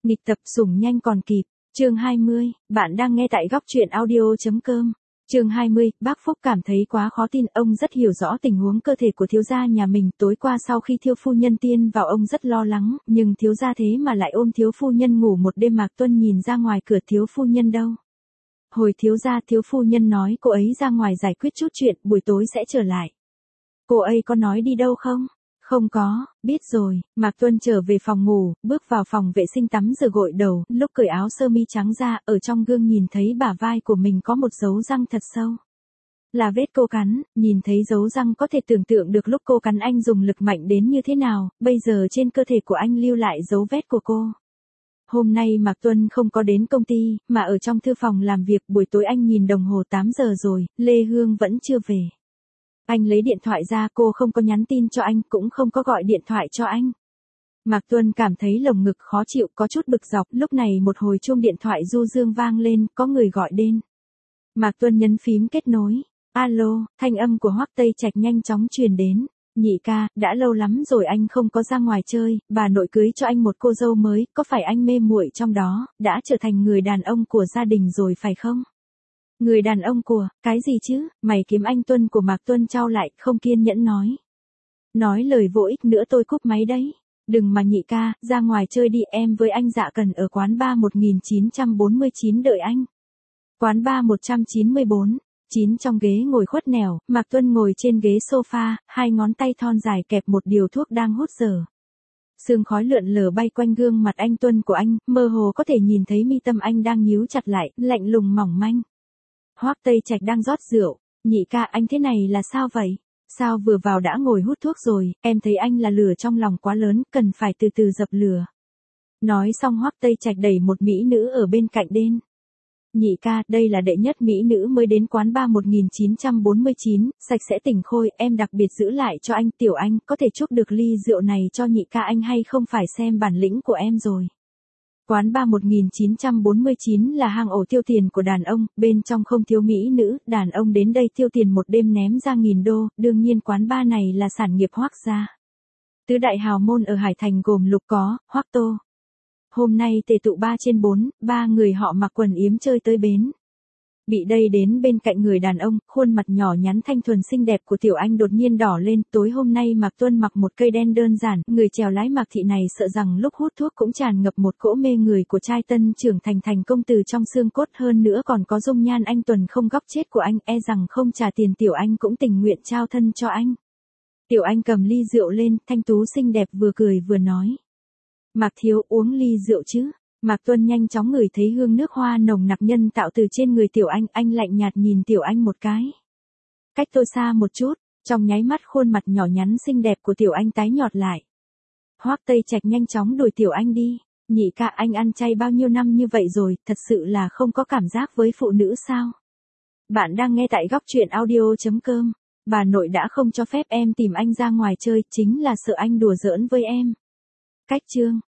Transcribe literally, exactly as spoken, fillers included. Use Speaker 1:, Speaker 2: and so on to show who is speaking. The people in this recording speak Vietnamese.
Speaker 1: Nghịch tập sủng nhanh còn kịp. Chương hai mươi, bạn đang nghe tại góc truyện audio.com. Chương hai mươi, bác Phúc cảm thấy quá khó tin, ông rất hiểu rõ tình huống cơ thể của thiếu gia nhà mình, tối qua sau khi Thiêu phu nhân tiên vào ông rất lo lắng, nhưng thiếu gia thế mà lại ôm thiếu phu nhân ngủ một đêm. Mạc Tuân nhìn ra ngoài cửa, thiếu phu nhân đâu? Hồi thiếu gia, thiếu phu nhân nói cô ấy ra ngoài giải quyết chút chuyện, buổi tối sẽ trở lại. Cô ấy có nói đi đâu không? Không có, biết rồi. Mạc Tuân trở về phòng ngủ, bước vào phòng vệ sinh tắm rửa gội đầu, lúc cởi áo sơ mi trắng ra, ở trong gương nhìn thấy bả vai của mình có một dấu răng thật sâu. Là vết cô cắn, nhìn thấy dấu răng có thể tưởng tượng được lúc cô cắn anh dùng lực mạnh đến như thế nào, bây giờ trên cơ thể của anh lưu lại dấu vết của cô. Hôm nay Mạc Tuân không có đến công ty, mà ở trong thư phòng làm việc. Buổi tối anh nhìn đồng hồ tám giờ rồi, Lê Hương vẫn chưa về. Anh lấy điện thoại ra, cô không có nhắn tin cho anh, cũng không có gọi điện thoại cho anh. Mạc Tuân cảm thấy lồng ngực khó chịu, có chút bực dọc. Lúc này một hồi chuông điện thoại du dương vang lên, có người gọi đến. Mạc Tuân nhấn phím kết nối. Alo, thanh âm của Hoắc Tây Trạch nhanh chóng truyền đến. Nhị ca, đã lâu lắm rồi anh không có ra ngoài chơi, bà nội cưới cho anh một cô dâu mới, có phải anh mê muội trong đó, đã trở thành người đàn ông của gia đình rồi phải không? Người đàn ông của, cái gì chứ, mày kiếm anh Tuân của Mạc Tuân trao lại, không kiên nhẫn nói. Nói lời vô ích nữa tôi cúp máy đấy. Đừng mà nhị ca, ra ngoài chơi đi, em với anh Dạ Cần ở quán bar một nghìn chín trăm bốn mươi chín đợi anh. Quán bar một trăm chín mươi bốn. Chín trong ghế ngồi khuất nẻo, Mạc Tuân ngồi trên ghế sofa, hai ngón tay thon dài kẹp một điều thuốc đang hút dở. Sương khói lượn lờ bay quanh gương mặt anh Tuân của anh, mơ hồ có thể nhìn thấy mi tâm anh đang nhíu chặt lại, lạnh lùng mỏng manh. Hoắc Tây Trạch đang rót rượu. Nhị ca, anh thế này là sao vậy? Sao vừa vào đã ngồi hút thuốc rồi? Em thấy anh là lửa trong lòng quá lớn, cần phải từ từ dập lửa. Nói xong Hoắc Tây Trạch đẩy một mỹ nữ ở bên cạnh đến. Nhị ca, đây là đệ nhất mỹ nữ mới đến quán bar một nghìn chín trăm bốn mươi chín, sạch sẽ tỉnh khôi, em đặc biệt giữ lại cho anh. Tiểu anh, có thể chúc được ly rượu này cho nhị ca anh hay không, phải xem bản lĩnh của em rồi. Quán bar một nghìn chín trăm bốn mươi chín là hang ổ tiêu tiền của đàn ông, bên trong không thiếu mỹ nữ, đàn ông đến đây tiêu tiền một đêm ném ra nghìn đô, đương nhiên quán bar này là sản nghiệp Hoắc gia. Tứ đại hào môn ở Hải Thành gồm Lục Có, Hoắc Tô. Hôm nay tề tụ ba trên bốn, ba người họ mặc quần yếm chơi tới bến. Bị đây đến bên cạnh người đàn ông, khuôn mặt nhỏ nhắn thanh thuần xinh đẹp của Tiểu Anh đột nhiên đỏ lên. Tối hôm nay Mạc Tuân mặc một cây đen đơn giản, người chèo lái Mạc Thị này sợ rằng lúc hút thuốc cũng tràn ngập một cỗ mê người của trai tân trưởng thành thành công từ trong xương cốt, hơn nữa còn có dung nhan anh tuần không góc chết của anh, e rằng không trả tiền Tiểu Anh cũng tình nguyện trao thân cho anh. Tiểu Anh cầm ly rượu lên, thanh tú xinh đẹp vừa cười vừa nói. Mạc thiếu, uống ly rượu chứ? Mạc Tuân nhanh chóng ngửi thấy hương nước hoa nồng nặc nhân tạo từ trên người Tiểu Anh, anh lạnh nhạt nhìn Tiểu Anh một cái. Cách tôi xa một chút, trong nháy mắt khuôn mặt nhỏ nhắn xinh đẹp của Tiểu Anh tái nhọt lại. Hoắc Tây Trạch nhanh chóng đuổi Tiểu Anh đi. Nhị ca, anh ăn chay bao nhiêu năm như vậy rồi, thật sự là không có cảm giác với phụ nữ sao? Bạn đang nghe tại góc truyện audio.com. Bà nội đã không cho phép em tìm anh ra ngoài chơi, chính là sợ anh đùa giỡn với em. Cách chương.